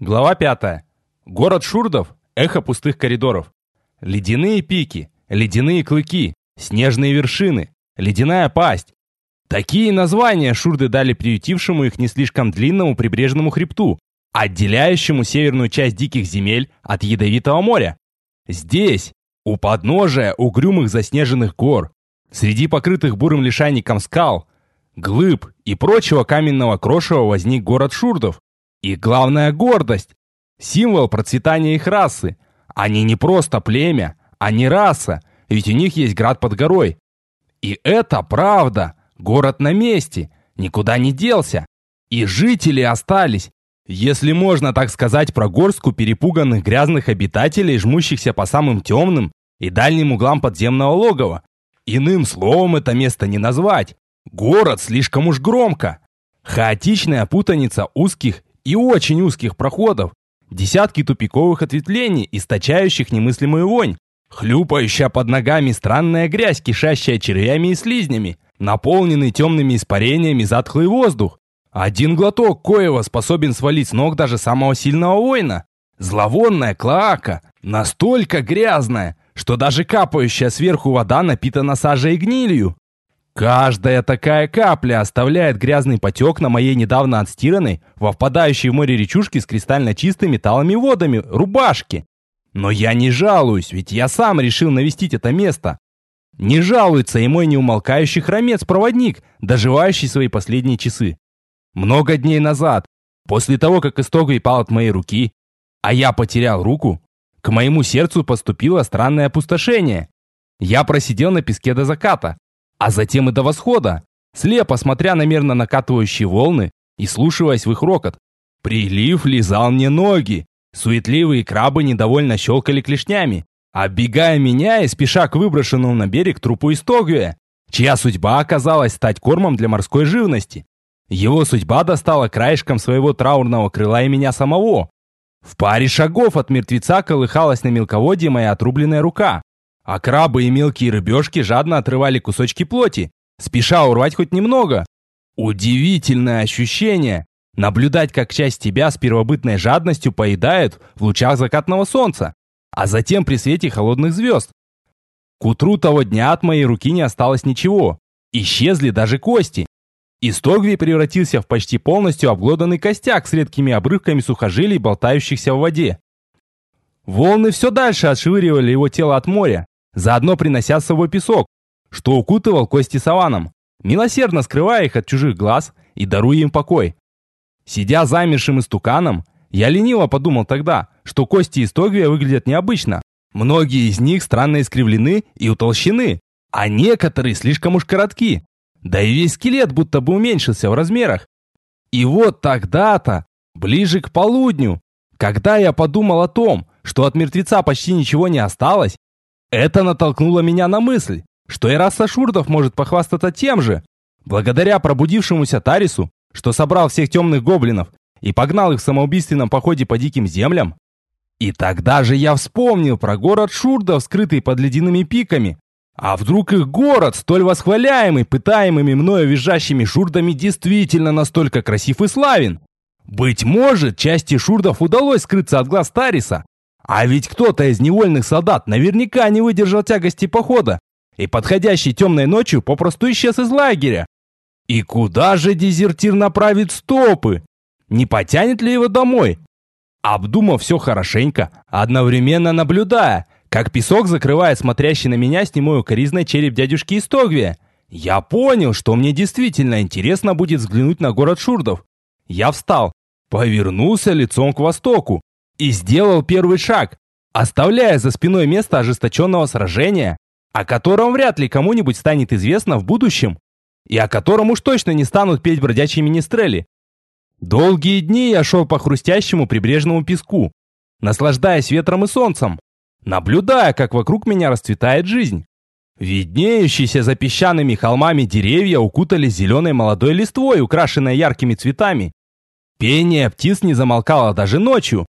Глава 5. Город Шурдов. Эхо пустых коридоров. Ледяные пики, ледяные клыки, снежные вершины, ледяная пасть. Такие названия шурды дали приютившему их не слишком длинному прибрежному хребту, отделяющему северную часть диких земель от ядовитого моря. Здесь, у подножия угрюмых заснеженных гор, среди покрытых бурым лишайником скал, глыб и прочего каменного крошева возник город Шурдов. Их главная гордость – символ процветания их расы. Они не просто племя, они раса, ведь у них есть град под горой. И это правда, город на месте, никуда не делся. И жители остались, если можно так сказать про горстку перепуганных грязных обитателей, жмущихся по самым темным и дальним углам подземного логова. Иным словом это место не назвать. Город слишком уж громко. Хаотичная путаница узких и очень узких проходов, десятки тупиковых ответвлений, источающих немыслимую вонь, хлюпающая под ногами странная грязь, кишащая червями и слизнями, наполненный темными испарениями затхлый воздух. Один глоток коего способен свалить с ног даже самого сильного воина. Зловонная клоака, настолько грязная, что даже капающая сверху вода напитана сажей и гнилью. Каждая такая капля оставляет грязный потек на моей недавно отстиранной, во впадающей в море речушки с кристально чистыми талыми водами, рубашке. Но я не жалуюсь, ведь я сам решил навестить это место. Не жалуется и мой неумолкающий хромец-проводник, доживающий свои последние часы. Много дней назад, после того, как Истогвий пал от моей руки, а я потерял руку, к моему сердцу поступило странное опустошение. Я просидел на песке до заката, а затем и до восхода, слепо смотря на мерно накатывающие волны и слушаясь в их рокот. Прилив лизал мне ноги, суетливые крабы недовольно щелкали клешнями, оббегая меня и спеша к выброшенному на берег трупу Истогвия, чья судьба оказалась стать кормом для морской живности. Его судьба достала краешком своего траурного крыла и меня самого. В паре шагов от мертвеца колыхалась на мелководье моя отрубленная рука, а крабы и мелкие рыбешки жадно отрывали кусочки плоти, спеша урвать хоть немного. Удивительное ощущение – наблюдать, как часть тебя с первобытной жадностью поедают в лучах закатного солнца, а затем при свете холодных звезд. К утру того дня от моей руки не осталось ничего. Исчезли даже кости. Истогвий превратился в почти полностью обглоданный костяк с редкими обрывками сухожилий, болтающихся в воде. Волны все дальше отшвыривали его тело от моря, заодно принося с собой песок, что укутывал кости саваном, милосердно скрывая их от чужих глаз и даруя им покой. Сидя замершим истуканом, я лениво подумал тогда, что кости Истогвия выглядят необычно. Многие из них странно искривлены и утолщены, а некоторые слишком уж коротки. Да и весь скелет будто бы уменьшился в размерах. И вот тогда-то, ближе к полудню, когда я подумал о том, что от мертвеца почти ничего не осталось, это натолкнуло меня на мысль, что и раса шурдов может похвастаться тем же, благодаря пробудившемуся Тарису, что собрал всех темных гоблинов и погнал их в самоубийственном походе по диким землям. И тогда же я вспомнил про город Шурдов, скрытый под ледяными пиками. А вдруг их город, столь восхваляемый, пытаемыми мною визжащими шурдами, действительно настолько красив и славен? Быть может, части шурдов удалось скрыться от глаз Тариса. А ведь кто-то из невольных солдат наверняка не выдержал тягости похода и подходящей темной ночью попросту исчез из лагеря. И куда же дезертир направит стопы? Не потянет ли его домой? Обдумав все хорошенько, одновременно наблюдая, как песок закрывает смотрящий на меня с немой укоризной череп дядюшки Истогвия, я понял, что мне действительно интересно будет взглянуть на город Шурдов. Я встал, повернулся лицом к востоку и сделал первый шаг, оставляя за спиной место ожесточенного сражения, о котором вряд ли кому-нибудь станет известно в будущем, и о котором уж точно не станут петь бродячие министрели. Долгие дни я шел по хрустящему прибрежному песку, наслаждаясь ветром и солнцем, наблюдая, как вокруг меня расцветает жизнь. Виднеющиеся за песчаными холмами деревья укутались зеленой молодой листвой, украшенной яркими цветами. Пение птиц не замолкало даже ночью.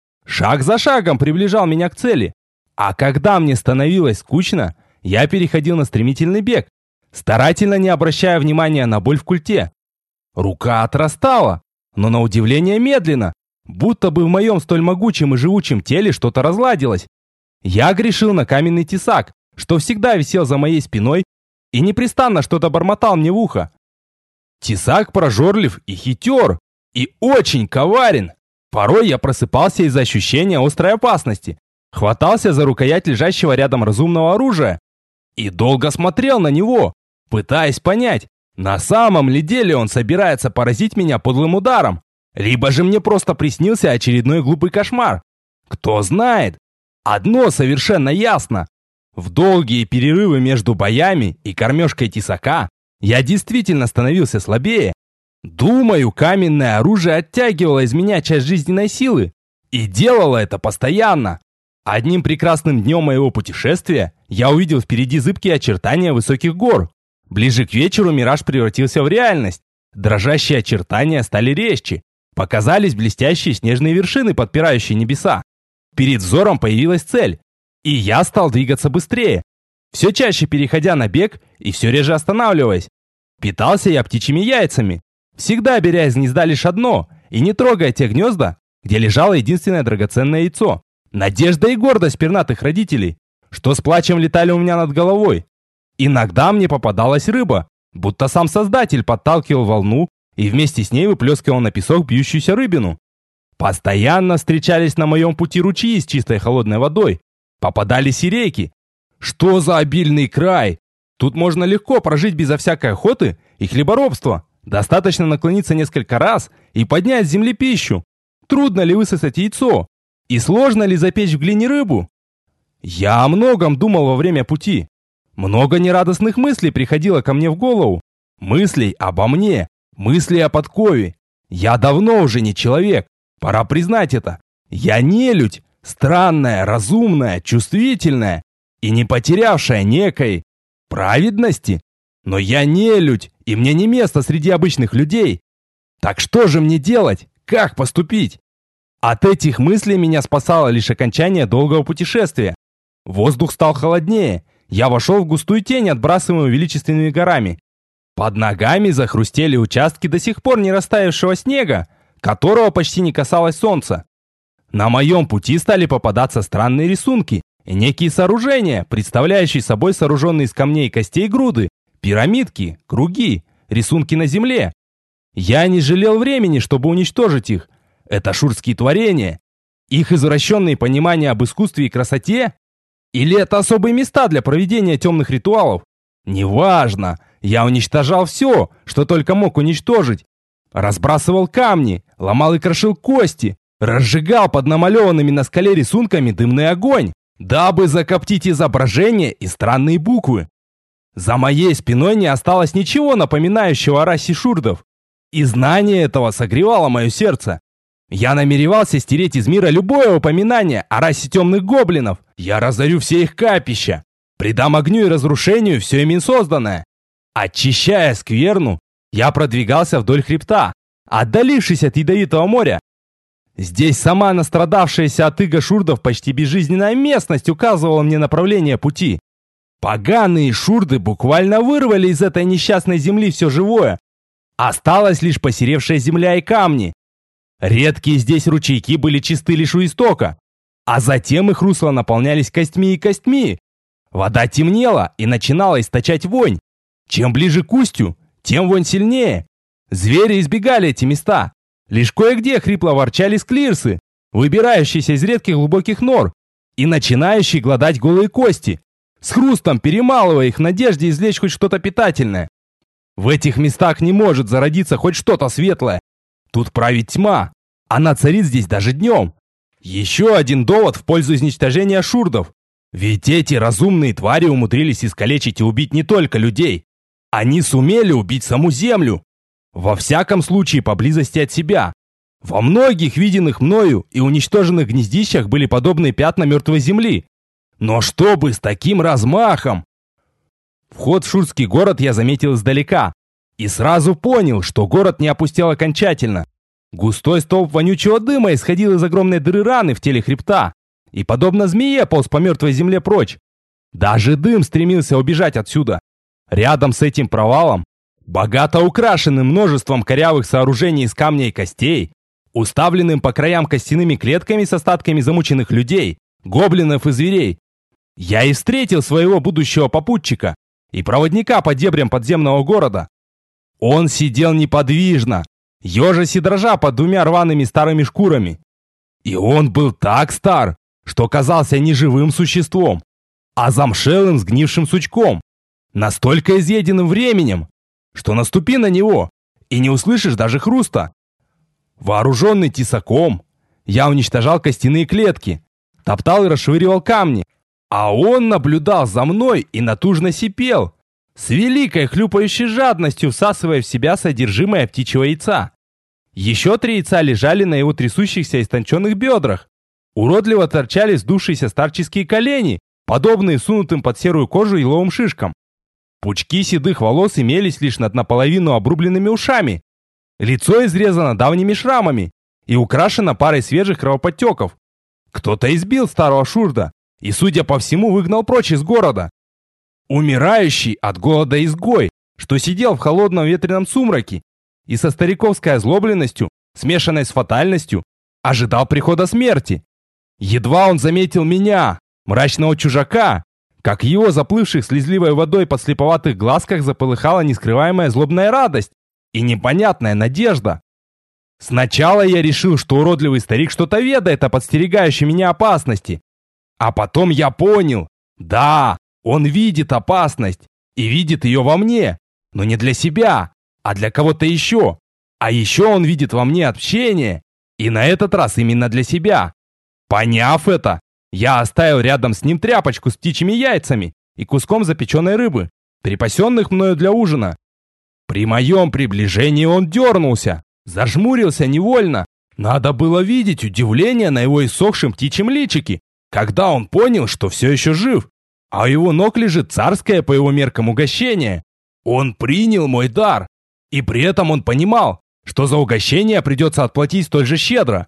Шаг за шагом приближал меня к цели. А когда мне становилось скучно, я переходил на стремительный бег, старательно не обращая внимания на боль в культе. Рука отрастала, но на удивление медленно, Будто бы в моем столь могучем и живучем теле что-то разладилось. Я грешил на каменный тесак, что всегда висел за моей спиной и непрестанно что-то бормотал мне в ухо. Тесак прожорлив и хитер, и очень коварен. Порой я просыпался из-за ощущения острой опасности, хватался за рукоять лежащего рядом разумного оружия и долго смотрел на него, пытаясь понять, на самом ли деле он собирается поразить меня подлым ударом, либо же мне просто приснился очередной глупый кошмар. Кто знает. Одно совершенно ясно. В долгие перерывы между боями и кормежкой тесака я действительно становился слабее. Думаю, каменное оружие оттягивало из меня часть жизненной силы. И делало это постоянно. Одним прекрасным днем моего путешествия я увидел впереди зыбкие очертания высоких гор. Ближе к вечеру мираж превратился в реальность. Дрожащие очертания стали резче. Показались блестящие снежные вершины, подпирающие небеса. Перед взором появилась цель. И я стал двигаться быстрее, все чаще переходя на бег и все реже останавливаясь. Питался я птичьими яйцами, всегда беря из гнезда лишь одно и не трогая те гнезда, где лежало единственное драгоценное яйцо. Надежда и гордость пернатых родителей, что с плачем летали у меня над головой. Иногда мне попадалась рыба, будто сам Создатель подталкивал волну и вместе с ней выплескивал на песок бьющуюся рыбину. Постоянно встречались на моем пути ручьи с чистой холодной водой. Попадались и реки. Что за обильный край! Тут можно легко прожить безо всякой охоты и хлеборобства. Достаточно наклониться несколько раз и поднять с земли пищу. Трудно ли высосать яйцо? И сложно ли запечь в глине рыбу? Я о многом думал во время пути. Много нерадостных мыслей приходило ко мне в голову. Мыслей обо мне, мыслей о подкове. Я давно уже не человек. Пора признать это. Я нелюдь. Странная, разумная, чувствительная и не потерявшая некой праведности. Но я нелюдь, и мне не место среди обычных людей. Так что же мне делать? Как поступить? От этих мыслей меня спасало лишь окончание долгого путешествия. Воздух стал холоднее. Я вошел в густую тень, отбрасываемую величественными горами. Под ногами захрустели участки до сих пор не растаявшего снега, которого почти не касалось солнца. На моем пути стали попадаться странные рисунки и некие сооружения, представляющие собой сооруженные из камней и костей груды, пирамидки, круги, рисунки на земле. Я не жалел времени, чтобы уничтожить их. Это шурские творения. Их извращенные понимания об искусстве и красоте? Или это особые места для проведения темных ритуалов? Неважно. Я уничтожал все, что только мог уничтожить. Разбрасывал камни, ломал и крошил кости, разжигал под намалеванными на скале рисунками дымный огонь, дабы закоптить изображения и странные буквы. За моей спиной не осталось ничего напоминающего о расе шурдов, и знание этого согревало мое сердце. Я намеревался стереть из мира любое упоминание о расе темных гоблинов. Я разорю все их капища, придам огню и разрушению все ими созданное. Очищая скверну, я продвигался вдоль хребта, отдалившись от ядовитого моря. Здесь сама настрадавшаяся от иго шурдов почти безжизненная местность указывала мне направление пути. Поганые шурды буквально вырвали из этой несчастной земли все живое. Осталась лишь посеревшая земля и камни. Редкие здесь ручейки были чисты лишь у истока, а затем их русла наполнялись костьми и костьми. Вода темнела и начинала источать вонь. Чем ближе к устью, тем вонь сильнее. Звери избегали эти места. Лишь кое-где хрипло ворчали склирсы, выбирающиеся из редких глубоких нор и начинающие глодать голые кости, с хрустом перемалывая их в надежде извлечь хоть что-то питательное. В этих местах не может зародиться хоть что-то светлое. Тут правит тьма. Она царит здесь даже днем. Еще один довод в пользу изничтожения шурдов. Ведь эти разумные твари умудрились искалечить и убить не только людей. Они сумели убить саму землю. Во всяком случае, поблизости от себя. Во многих виденных мною и уничтоженных гнездищах были подобные пятна мертвой земли. Но чтобы с таким размахом! Вход в шурский город я заметил издалека. И сразу понял, что город не опустел окончательно. Густой столб вонючего дыма исходил из огромной дыры раны в теле хребта. И подобно змее полз по мертвой земле прочь. Даже дым стремился убежать отсюда. Рядом с этим провалом, богато украшенным множеством корявых сооружений из камня и костей, уставленным по краям костяными клетками с остатками замученных людей, гоблинов и зверей. Я и встретил своего будущего попутчика и проводника по дебрям подземного города. Он сидел неподвижно, ежась и дрожа под двумя рваными старыми шкурами. И он был так стар, что казался не живым существом, а замшелым сгнившим сучком, настолько изъеденным временем, что наступи на него и не услышишь даже хруста. Вооруженный тесаком, я уничтожал костяные клетки, топтал и расшвыривал камни, а он наблюдал за мной и натужно сипел, с великой хлюпающей жадностью всасывая в себя содержимое птичьего яйца. Еще 3 яйца лежали на его трясущихся истонченных бедрах. Уродливо торчали сдувшиеся старческие колени, подобные сунутым под серую кожу еловым шишкам. Пучки седых волос имелись лишь над наполовину обрубленными ушами. Лицо изрезано давними шрамами и украшено парой свежих кровоподтеков. Кто-то избил старого шурда и, судя по всему, выгнал прочь из города. Умирающий от голода изгой, что сидел в холодном ветреном сумраке и со стариковской озлобленностью, смешанной с фатальностью, ожидал прихода смерти. Едва он заметил меня, мрачного чужака, как в его заплывших слезливой водой подслеповатых глазках заполыхала нескрываемая злобная радость и непонятная надежда. Сначала я решил, что уродливый старик что-то ведает о подстерегающей меня опасности. А потом я понял, да, он видит опасность и видит ее во мне, но не для себя, а для кого-то еще. А еще он видит во мне общение, и на этот раз именно для себя. Поняв это, я оставил рядом с ним тряпочку с птичьими яйцами и куском запеченной рыбы, припасенных мною для ужина. При моем приближении он дернулся, зажмурился невольно. Надо было видеть удивление на его иссохшем птичьем личике, когда он понял, что все еще жив, а у его ног лежит царское по его меркам угощение. Он принял мой дар, и при этом он понимал, что за угощение придется отплатить столь же щедро.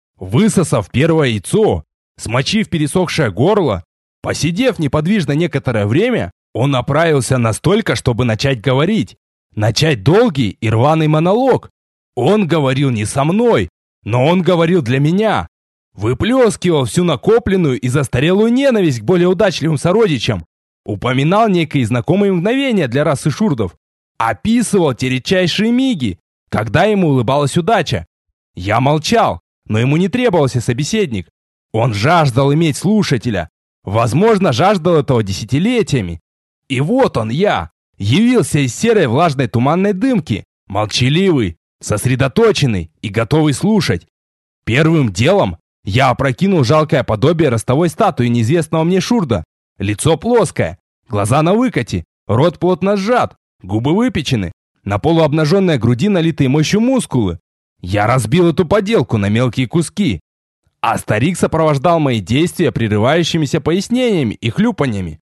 Высосав первое яйцо, смочив пересохшее горло, посидев неподвижно некоторое время, он направился настолько, чтобы начать говорить. Начать долгий и рваный монолог. Он говорил не со мной, но он говорил для меня. Выплескивал всю накопленную и застарелую ненависть к более удачливым сородичам. Упоминал некие знакомые мгновения для расы шурдов. Описывал те редчайшие миги, когда ему улыбалась удача. Я молчал, но ему не требовался собеседник. Он жаждал иметь слушателя. Возможно, жаждал этого десятилетиями. И вот он я, явился из серой влажной туманной дымки, молчаливый, сосредоточенный и готовый слушать. Первым делом я опрокинул жалкое подобие ростовой статуи неизвестного мне шурда. Лицо плоское, глаза на выкате, рот плотно сжат, губы выпечены, на полуобнаженной груди налитые мощью мускулы. Я разбил эту поделку на мелкие куски, а старик сопровождал мои действия прерывающимися пояснениями и хлюпаньями.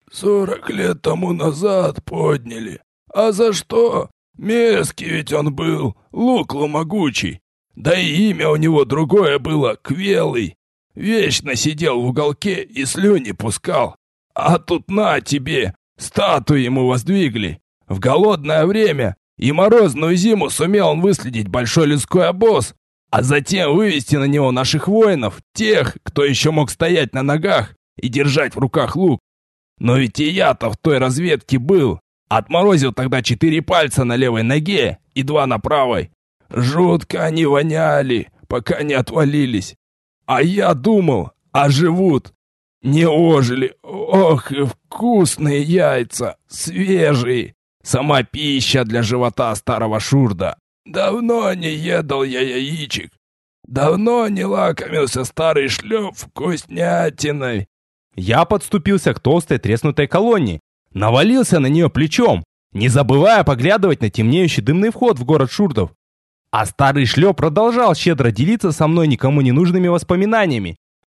40 лет тому назад подняли. А за что? Мерзкий ведь он был, Луклу могучий. Да и имя у него другое было, Квелый. Вечно сидел в уголке и слюни пускал. А тут на тебе, статую ему воздвигли. В голодное время и морозную зиму сумел он выследить большой людской обоз, а затем вывести на него наших воинов, тех, кто еще мог стоять на ногах и держать в руках лук. Но ведь и я-то в той разведке был. Отморозил тогда 4 пальца на левой ноге и 2 на правой. Жутко они воняли, пока не отвалились. А я думал, оживут. Не ожили. Ох, и вкусные яйца, свежие. Сама пища для живота старого шурда. Давно не едал я яичек. Давно не лакомился старый шлеп вкуснятиной. Я подступился к толстой треснутой колонне, навалился на нее плечом, не забывая поглядывать на темнеющий дымный вход в город шурдов. А старый шлеп продолжал щедро делиться со мной никому не нужными воспоминаниями.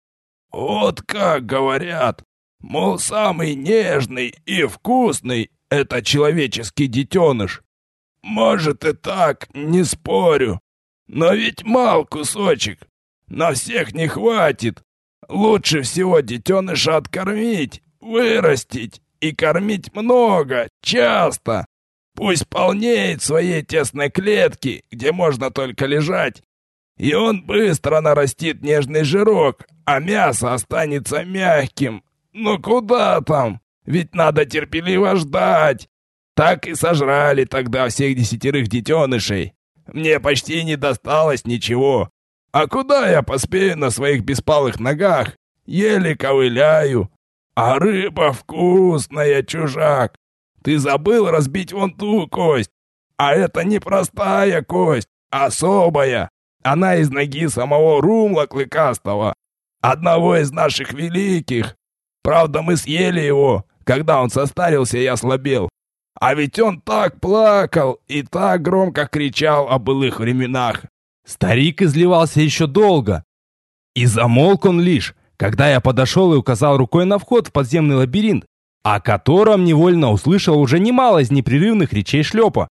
Вот как говорят, мол, самый нежный и вкусный — это человеческий детеныш. Может и так, не спорю. Но ведь мал кусочек. На всех не хватит. Лучше всего детеныша откормить, вырастить и кормить много, часто. Пусть полнеет в своей тесной клетке, где можно только лежать. и он быстро нарастит нежный жирок, а мясо останется мягким. Ну куда там? Ведь надо терпеливо ждать. Так и сожрали тогда всех 10 детенышей. Мне почти не досталось ничего. А куда я поспею на своих беспалых ногах? Еле ковыляю. А рыба вкусная, чужак. Ты забыл разбить вон ту кость. А это не простая кость, а особая. Она из ноги самого Румла Клыкастого, одного из наших великих. Правда, мы съели его, когда он состарился и ослабел. А ведь он так плакал и так громко кричал о былых временах. Старик изливался еще долго. И замолк он лишь, когда я подошел и указал рукой на вход в подземный лабиринт, о котором невольно услышал уже немало из непрерывных речей Шлепа.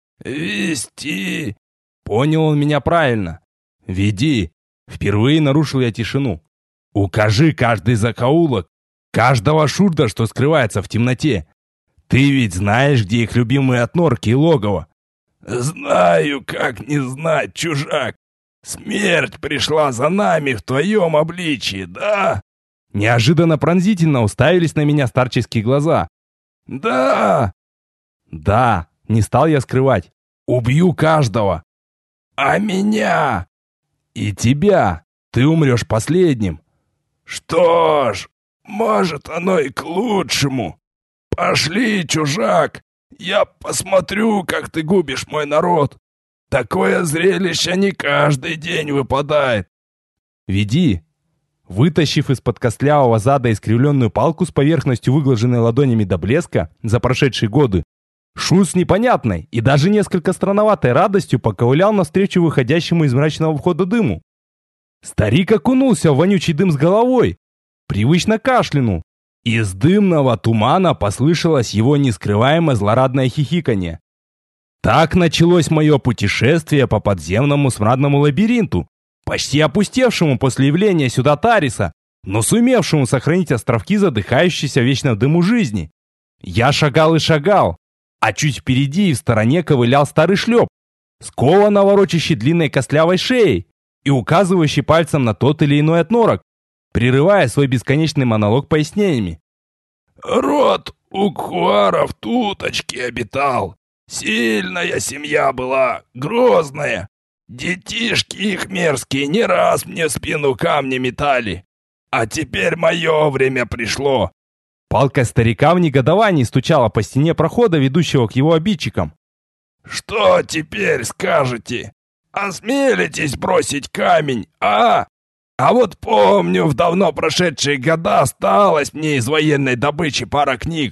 «Вести!» Понял он меня правильно. «Веди!» Впервые нарушил я тишину. «Укажи каждый закоулок, каждого шурда, что скрывается в темноте. Ты ведь знаешь, где их любимые отнорки и логово?» «Знаю, как не знать, чужак. Смерть пришла за нами в твоем обличии, да?» Неожиданно пронзительно уставились на меня старческие глаза. «Да!» «Да!» Не стал я скрывать. «Убью каждого!» «А меня?» «И тебя! Ты умрешь последним!» «Что ж, может, оно и к лучшему. Пошли, чужак, я посмотрю, как ты губишь мой народ. Такое зрелище не каждый день выпадает». «Веди!» Вытащив из-под костлявого зада искривленную палку с поверхностью, выглаженной ладонями до блеска за прошедшие годы, Шут с непонятной и даже несколько странноватой радостью поковылял навстречу выходящему из мрачного входа дыму. Старик окунулся в вонючий дым с головой, привычно кашлянул. Из дымного тумана послышалось его нескрываемое злорадное хихиканье. Так началось мое путешествие по подземному смрадному лабиринту, почти опустевшему после явления сюда Тариса, но сумевшему сохранить островки задыхающейся вечно в дыму жизни. Я шагал и шагал, а чуть впереди и в стороне ковылял старый Шлеп, скованно ворочащий длинной костлявой шеей и указывающий пальцем на тот или иной отнорок, прерывая свой бесконечный монолог пояснениями. «Род Укхуара в Туточке обитал. Сильная семья была, грозная. Детишки их мерзкие не раз мне в спину камни метали. А теперь мое время пришло». Палка старика в негодовании стучала по стене прохода, ведущего к его обидчикам. «Что теперь скажете? Осмелитесь бросить камень, а? А вот помню, в давно прошедшие года осталось мне из военной добычи пара книг.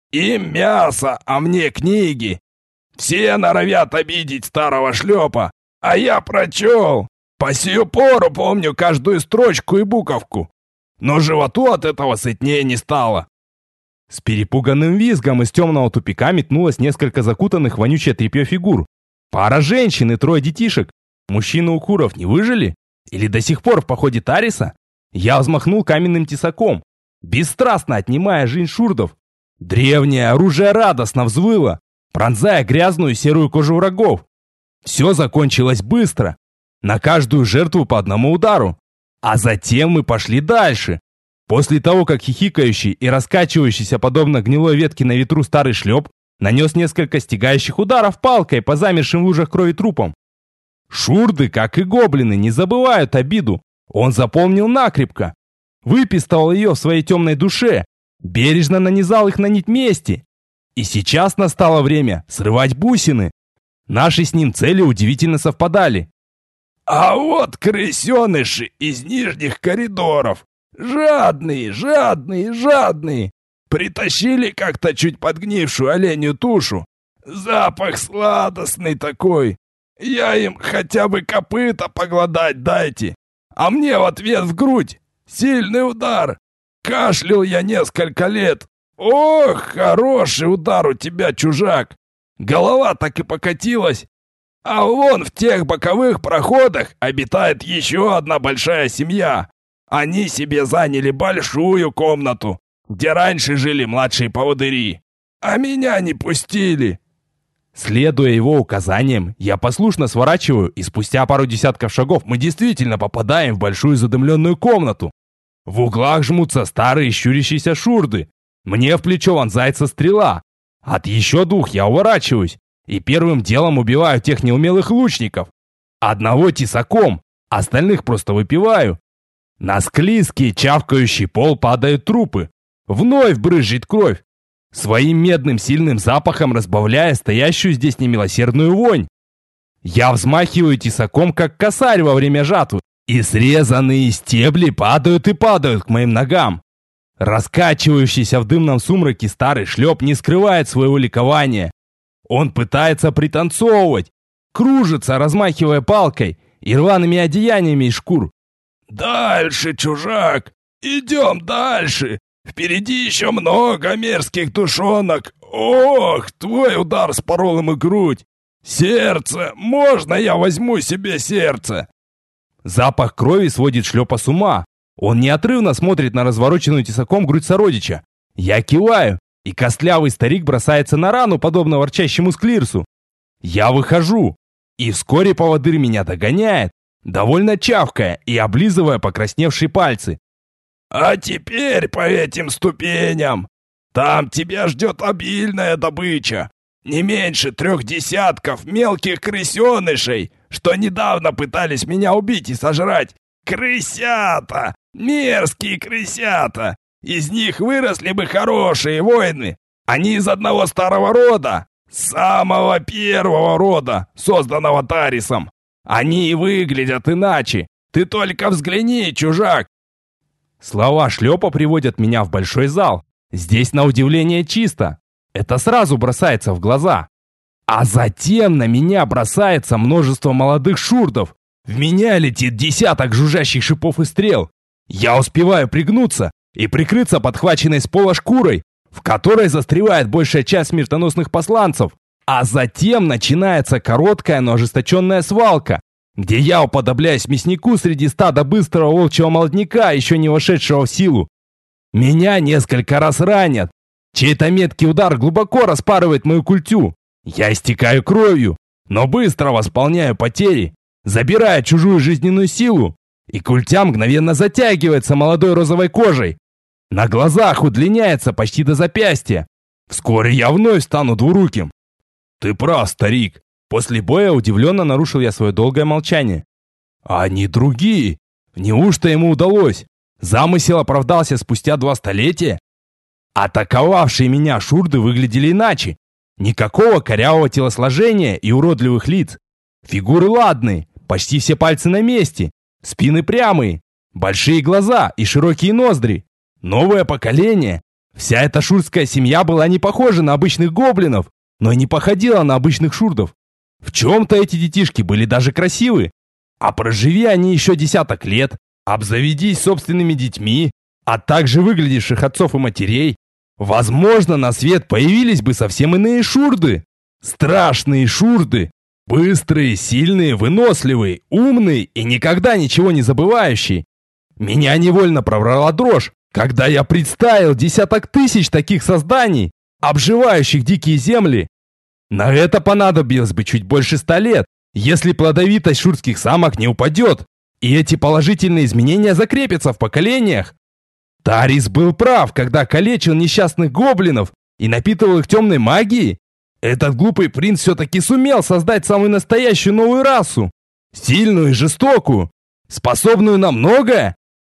Им мясо, а мне книги. Все норовят обидеть старого Шлепа, а я прочел. По сию пору помню каждую строчку и буковку. Но животу от этого сытнее не стало». С перепуганным визгом из темного тупика метнулось несколько закутанных в вонючее тряпье фигур. Пара женщин и 3 детишек. Мужчины Укуров не выжили? Или до сих пор в походе Тариса? Я взмахнул каменным тесаком, бесстрастно отнимая жизнь шурдов. Древнее оружие радостно взвыло, пронзая грязную серую кожу врагов. Все закончилось быстро. На каждую жертву по одному удару. А затем мы пошли дальше. После того, как хихикающий и раскачивающийся подобно гнилой ветке на ветру старый Шлеп нанес несколько стягающих ударов палкой по замершим в лужах крови трупам. Шурды, как и гоблины, не забывают обиду. Он запомнил накрепко. Выпистывал ее в своей темной душе, бережно нанизал их на нить мести. И сейчас настало время срывать бусины. Наши с ним цели удивительно совпадали. «А вот крысеныши из нижних коридоров. Жадные, жадные, жадные. Притащили как-то чуть подгнившую оленью тушу. Запах сладостный такой. Я им хотя бы копыта погладать дайте. А мне в ответ в грудь. Сильный удар. Кашлял я несколько лет. Ох, хороший удар у тебя, чужак. Голова так и покатилась. А вон в тех боковых проходах обитает еще одна большая семья. Они себе заняли большую комнату, где раньше жили младшие поводыри. А меня не пустили. Следуя его указаниям, я послушно сворачиваю, и спустя пару десятков шагов мы действительно попадаем в большую задымленную комнату. В углах жмутся старые щурящиеся шурды. Мне в плечо вонзается стрела. От еще двух я уворачиваюсь и первым делом убиваю тех неумелых лучников. Одного тесаком, остальных просто выпиваю. На склизкий чавкающий пол падают трупы. Вновь брызжет кровь, своим медным сильным запахом разбавляя стоящую здесь немилосердную вонь. Я взмахиваю тесаком, как косарь во время жатвы, и срезанные стебли падают и падают к моим ногам. Раскачивающийся в дымном сумраке старый шлеп не скрывает своего ликования. Он пытается пританцовывать, кружится, размахивая палкой и рваными одеяниями из шкур. «Дальше, чужак! Идем дальше! Впереди еще много мерзких душонок! Ох, твой удар спорол им и грудь! Сердце! Можно я возьму себе сердце?» Запах крови сводит шлепа с ума. Он неотрывно смотрит на развороченную тесаком грудь сородича. Я киваю, и костлявый старик бросается на рану, подобно ворчащему склирсу. Я выхожу, и вскоре поводырь меня догоняет, довольно чавкая и облизывая покрасневшие пальцы. «А теперь по этим ступеням! Там тебя ждет обильная добыча! Не меньше 3 десятков мелких крысенышей, что недавно пытались меня убить и сожрать! Крысята! Мерзкие крысята! Из них выросли бы хорошие воины! Они из одного старого рода! Самого первого рода, созданного Тарисом! Они и выглядят иначе! Ты только взгляни, чужак!» Слова шлепа приводят меня в большой зал. Здесь, на удивление, чисто. Это сразу бросается в глаза. А затем на меня бросается множество молодых шурдов. В меня летит десяток жужжащих шипов и стрел. Я успеваю пригнуться и прикрыться подхваченной с пола шкурой, в которой застревает большая часть смертоносных посланцев. А затем начинается короткая, но ожесточенная свалка, где я уподобляюсь мяснику среди стада быстрого волчьего молодняка, еще не вошедшего в силу. Меня несколько раз ранят. Чей-то меткий удар глубоко распарывает мою культю. Я истекаю кровью, но быстро восполняю потери, забирая чужую жизненную силу, и культя мгновенно затягивается молодой розовой кожей. На глазах удлиняется почти до запястья. Вскоре я вновь стану двуруким. «Ты прав, старик». После боя удивленно нарушил я свое долгое молчание. «Они другие. Неужто ему удалось? Замысел оправдался спустя 2 столетия?» Атаковавшие меня шурды выглядели иначе. Никакого корявого телосложения и уродливых лиц. Фигуры ладные, почти все пальцы на месте, спины прямые, большие глаза и широкие ноздри. Новое поколение. Вся эта шурдская семья была не похожа на обычных гоблинов, но и не походила на обычных шурдов. В чем-то эти детишки были даже красивы. А проживи они еще десяток лет, обзаведись собственными детьми, а также выглядевших отцов и матерей, возможно, на свет появились бы совсем иные шурды. Страшные шурды. Быстрые, сильные, выносливые, умные и никогда ничего не забывающие. Меня невольно пробрала дрожь, когда я представил десяток тысяч таких созданий, обживающих дикие земли. На это понадобилось бы чуть больше 100 лет, если плодовитость шурдских самок не упадет, и эти положительные изменения закрепятся в поколениях. Тарис был прав, когда калечил несчастных гоблинов и напитывал их темной магией. Этот глупый принц все-таки сумел создать самую настоящую новую расу, сильную и жестокую, способную на многое.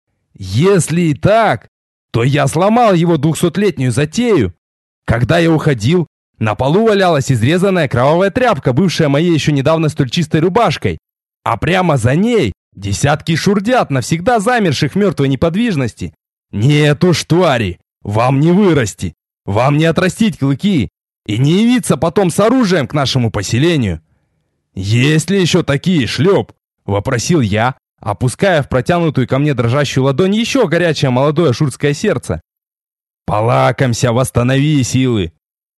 Если и так, то я сломал его 200-летнюю затею. Когда я уходил, на полу валялась изрезанная кровавая тряпка, бывшая моей еще недавно столь чистой рубашкой, а прямо за ней десятки шурдят, навсегда замерших в мертвой неподвижности. Нет уж, твари, вам не вырасти, вам не отрастить клыки и не явиться потом с оружием к нашему поселению. «Есть ли еще такие, шлеп?» — вопросил я, опуская в протянутую ко мне дрожащую ладонь еще горячее молодое шурдское сердце. «Полакомься, восстанови силы!»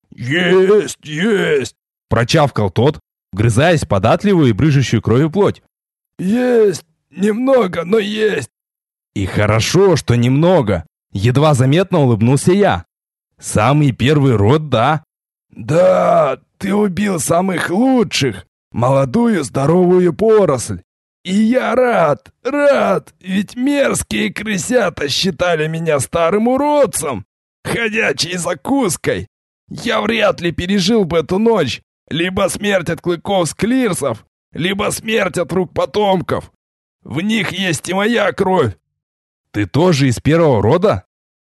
«Есть, есть!» — прочавкал тот, вгрызаясь в податливую и брыжущую кровью плоть. «Есть! Немного, но есть!» «И хорошо, что немного!» — едва заметно улыбнулся я. «Самый первый род, да. Да, ты убил самых лучших, молодую здоровую поросль. И я рад, ведь мерзкие крысята считали меня старым уродцем, ходячей закуской. Я вряд ли пережил бы эту ночь. Либо смерть от клыков склирсов, либо смерть от рук потомков. В них есть и моя кровь. Ты тоже из первого рода?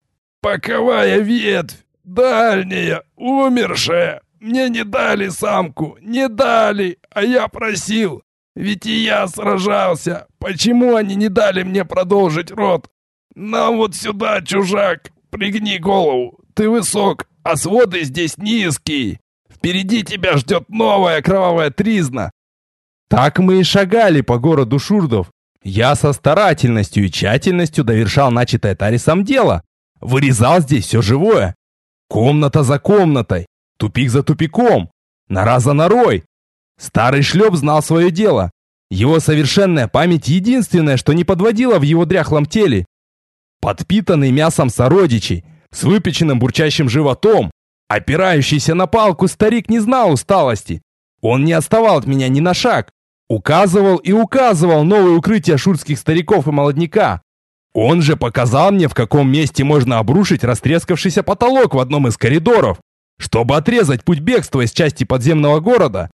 Боковая ветвь, дальняя, умершая. Мне не дали самку, не дали, а я просил. Ведь и я сражался. Почему они не дали мне продолжить род? Нам вот сюда, чужак, пригни голову. Ты высок, а своды здесь низкие. Впереди тебя ждет новая кровавая тризна. Так мы и шагали по городу шурдов. Я со старательностью и тщательностью довершал начатое Тарисом дело. Вырезал здесь все живое. Комната за комнатой, тупик за тупиком, нора за норой. Старый шлеп знал свое дело. Его совершенная память единственное, что не подводило в его дряхлом теле. Подпитанный мясом сородичей, с выпеченным бурчащим животом, опирающийся на палку, старик не знал усталости. Он не отставал от меня ни на шаг. Указывал и указывал новые укрытия шурских стариков и молодняка. Он же показал мне, в каком месте можно обрушить растрескавшийся потолок в одном из коридоров, чтобы отрезать путь бегства из части подземного города.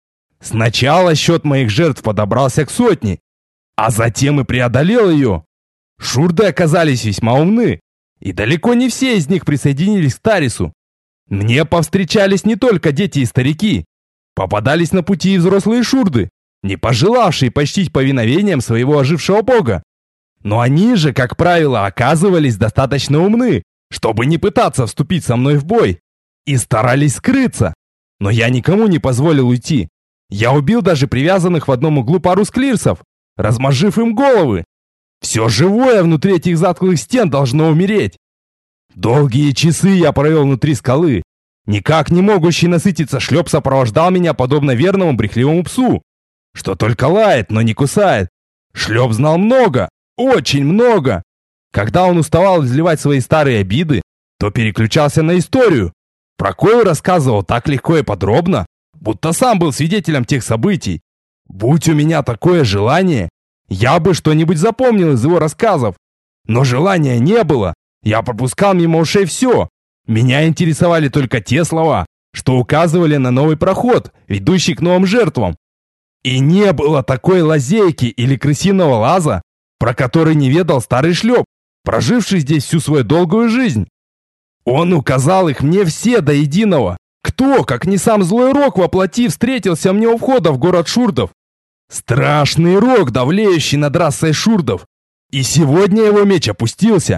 Сначала счет моих жертв подобрался к 100, а затем и преодолел ее. Шурды оказались весьма умны, и далеко не все из них присоединились к Тарису. Мне повстречались не только дети и старики. Попадались на пути и взрослые шурды, не пожелавшие почтить повиновением своего ожившего бога. Но они же, как правило, оказывались достаточно умны, чтобы не пытаться вступить со мной в бой, и старались скрыться. Но я никому не позволил уйти. Я убил даже привязанных в одном углу пару склирсов, размозжив им головы. Все живое внутри этих затклых стен должно умереть. Долгие часы я провел внутри скалы. Никак не могущий насытиться шлеп сопровождал меня подобно верному брехливому псу, что только лает, но не кусает. Шлеп знал много, очень много. Когда он уставал изливать свои старые обиды, то переключался на историю, про кою рассказывал так легко и подробно, будто сам был свидетелем тех событий. Будь у меня такое желание, я бы что-нибудь запомнил из его рассказов. Но желания не было, я пропускал мимо ушей все. Меня интересовали только те слова, что указывали на новый проход, ведущий к новым жертвам. И не было такой лазейки или крысиного лаза, про который не ведал старый шлеп, проживший здесь всю свою долгую жизнь. Он указал их мне все до единого. Кто, как не сам злой рок воплоти, встретился мне у входа в город шурдов? Страшный рок, давлеющий над расой шурдов. И сегодня его меч опустился.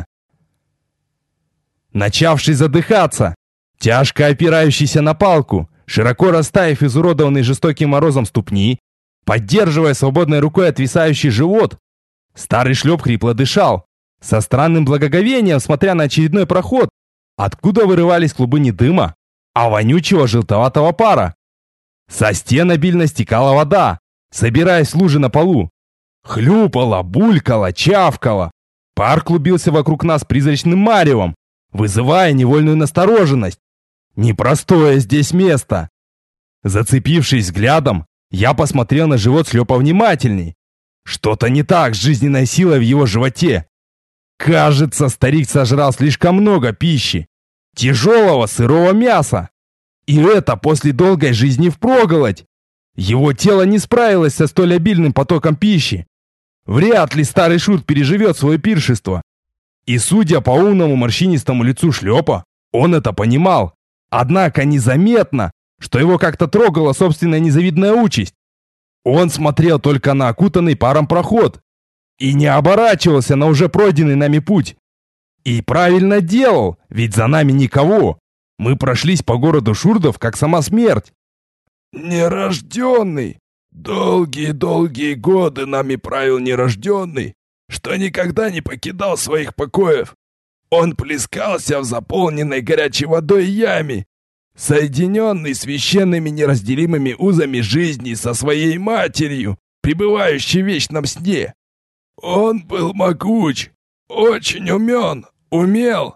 Начавший задыхаться, тяжко опирающийся на палку, широко расставив изуродованный жестоким морозом ступни, поддерживая свободной рукой отвисающий живот, старый шлеп хрипло дышал, со странным благоговением смотря на очередной проход, откуда вырывались клубы не дыма, а вонючего желтоватого пара. Со стен обильно стекала вода, собираясь в лужи на полу. Хлюпала, булькала, чавкала. Пар клубился вокруг нас призрачным маревом, вызывая невольную настороженность. Непростое здесь место. Зацепившись взглядом, я посмотрел на живот шлепа внимательней. Что-то не так с жизненной силой в его животе. Кажется, старик сожрал слишком много пищи. Тяжелого сырого мяса. И это после долгой жизни впроголодь. Его тело не справилось со столь обильным потоком пищи. Вряд ли старый шут переживет свое пиршество. И судя по умному морщинистому лицу шлепа, он это понимал. Однако незаметно, что его как-то трогала собственная незавидная участь. Он смотрел только на окутанный паром проход и не оборачивался на уже пройденный нами путь. И правильно делал, ведь за нами никого. Мы прошлись по городу шурдов, как сама смерть. Нерожденный. Долгие-долгие годы нами правил нерожденный, что никогда не покидал своих покоев. Он плескался в заполненной горячей водой яме, соединенный священными неразделимыми узами жизни со своей матерью, пребывающей в вечном сне. Он был могуч, очень умен, умел.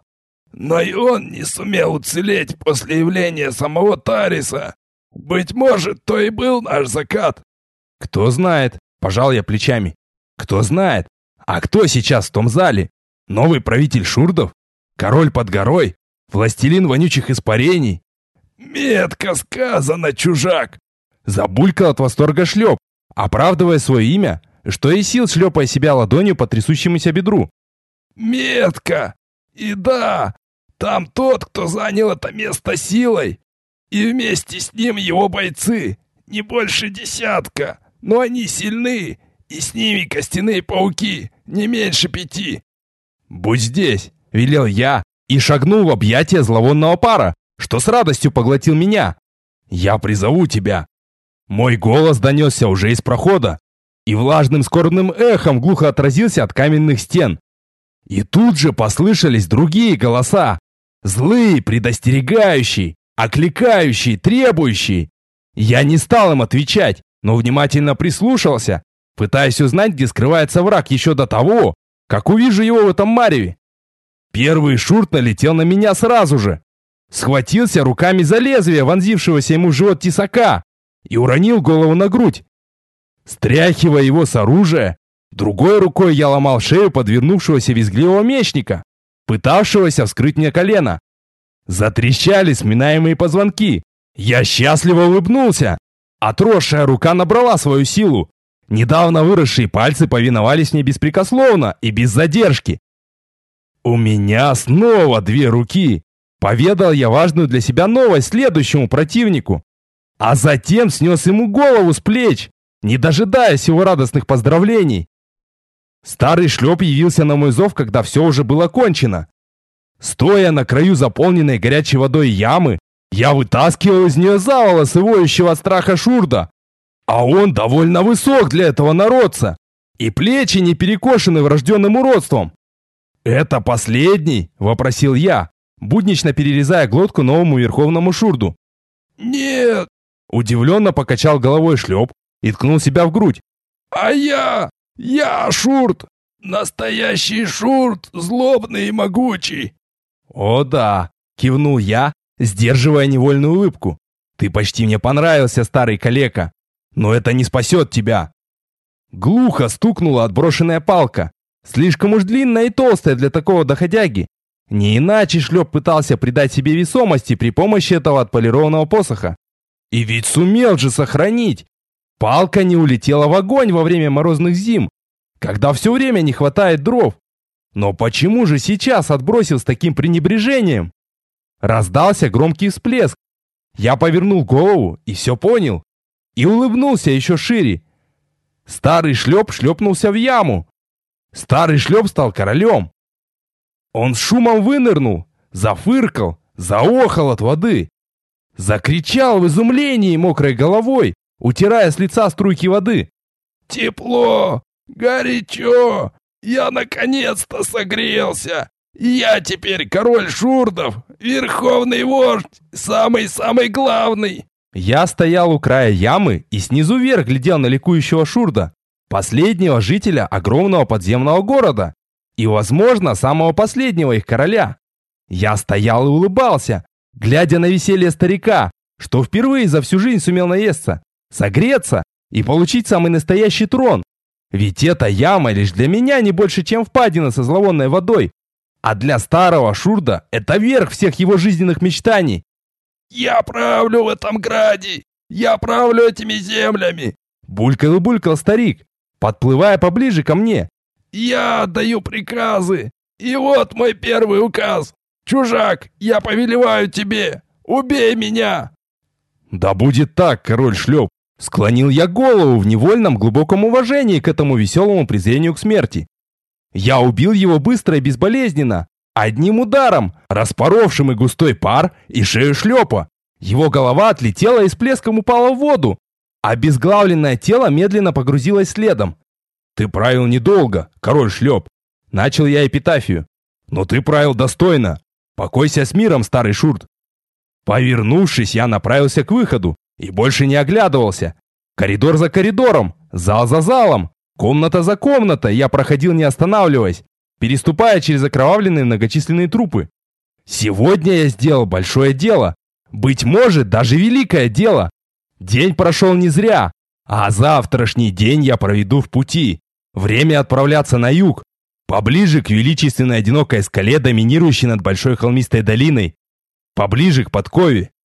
но и он не сумел уцелеть после явления самого Тариса. Быть может, то и был наш закат». «Кто знает?» – пожал я плечами. «Кто знает? А кто сейчас в том зале? Новый правитель шурдов? Король под горой? Властелин вонючих испарений?» «Метко сказано, чужак!» Забулькал от восторга Шлеп, оправдывая свое имя, что и сил шлепая себя ладонью по трясущемуся бедру. «Метко! И да, там тот, кто занял это место силой, и вместе с ним его бойцы, не больше 10, но они сильны, и с ними костяные пауки, не меньше 5. «Будь здесь!» – велел я и шагнул в объятия зловонного пара, что с радостью поглотил меня. «Я призову тебя!» Мой голос донесся уже из прохода и влажным скорбным эхом глухо отразился от каменных стен. И тут же послышались другие голоса. Злые, предостерегающие, окликающие, требующие. Я не стал им отвечать, но внимательно прислушался, пытаясь узнать, где скрывается враг еще до того, как увижу его в этом мареве. Первый шурт налетел на меня сразу же. Схватился руками за лезвие, вонзившегося ему в живот тесака, и уронил голову на грудь. Стряхивая его с оружия, другой рукой я ломал шею подвернувшегося визгливого мечника, пытавшегося вскрыть мне колено. Затрещали сминаемые позвонки. Я счастливо улыбнулся. Отросшая рука набрала свою силу. Недавно выросшие пальцы повиновались мне беспрекословно и без задержки. «У меня снова 2 руки!» Поведал я важную для себя новость следующему противнику. А затем снес ему голову с плеч, не дожидаясь его радостных поздравлений. Старый Шлеп явился на мой зов, когда все уже было кончено. Стоя на краю заполненной горячей водой ямы, я вытаскивал из нее за волосы воющего от страха шурда. А он довольно высок для этого народца, и плечи не перекошены врожденным уродством. «Это последний?» – вопросил я, буднично перерезая глотку новому верховному шурду. «Нет!» – удивленно покачал головой Шлеп и ткнул себя в грудь. «А я шурт! Настоящий шурт, злобный и могучий!» «О да!» – кивнул я, сдерживая невольную улыбку. «Ты почти мне понравился, старый калека, но это не спасет тебя!» Глухо стукнула отброшенная палка, слишком уж длинная и толстая для такого доходяги. Не иначе Шлеп пытался придать себе весомости при помощи этого отполированного посоха. И ведь сумел же сохранить! Палка не улетела в огонь во время морозных зим, когда все время не хватает дров. Но почему же сейчас отбросил с таким пренебрежением? Раздался громкий всплеск. Я повернул голову и все понял. И улыбнулся еще шире. Старый Шлеп шлепнулся в яму. Старый Шлеп стал королем. Он с шумом вынырнул, зафыркал, заохал от воды. Закричал в изумлении мокрой головой, утирая с лица струйки воды. «Тепло! Горячо! Я наконец-то согрелся! Я теперь король шурдов, верховный вождь, самый-самый главный!» Я стоял у края ямы и снизу вверх глядел на ликующего шурда, последнего жителя огромного подземного города и, возможно, самого последнего их короля. Я стоял и улыбался, глядя на веселье старика, что впервые за всю жизнь сумел наесться, согреться и получить самый настоящий трон. Ведь эта яма лишь для меня не больше, чем впадина со зловонной водой, а для старого шурда это верх всех его жизненных мечтаний. «Я правлю в этом граде! Я правлю этими землями!» Булькал и булькал старик, подплывая поближе ко мне. «Я отдаю приказы! И вот мой первый указ! Чужак, я повелеваю тебе! Убей меня!» «Да будет так, король Шлеп!» Склонил я голову в невольном глубоком уважении к этому веселому презрению к смерти. Я убил его быстро и безболезненно, одним ударом, распоровшим и густой пар, и шею Шлепа. Его голова отлетела и с плеском упала в воду, а обезглавленное тело медленно погрузилось следом. «Ты правил недолго, король Шлеп», — начал я эпитафию. «Но ты правил достойно. Покойся с миром, старый шурт». Повернувшись, я направился к выходу и больше не оглядывался. Коридор за коридором, зал за залом, комната за комнатой я проходил не останавливаясь, переступая через окровавленные многочисленные трупы. Сегодня я сделал большое дело. Быть может, даже великое дело. День прошел не зря, а завтрашний день я проведу в пути. Время отправляться на юг, поближе к величественной одинокой скале, доминирующей над большой холмистой долиной. Поближе к подкове,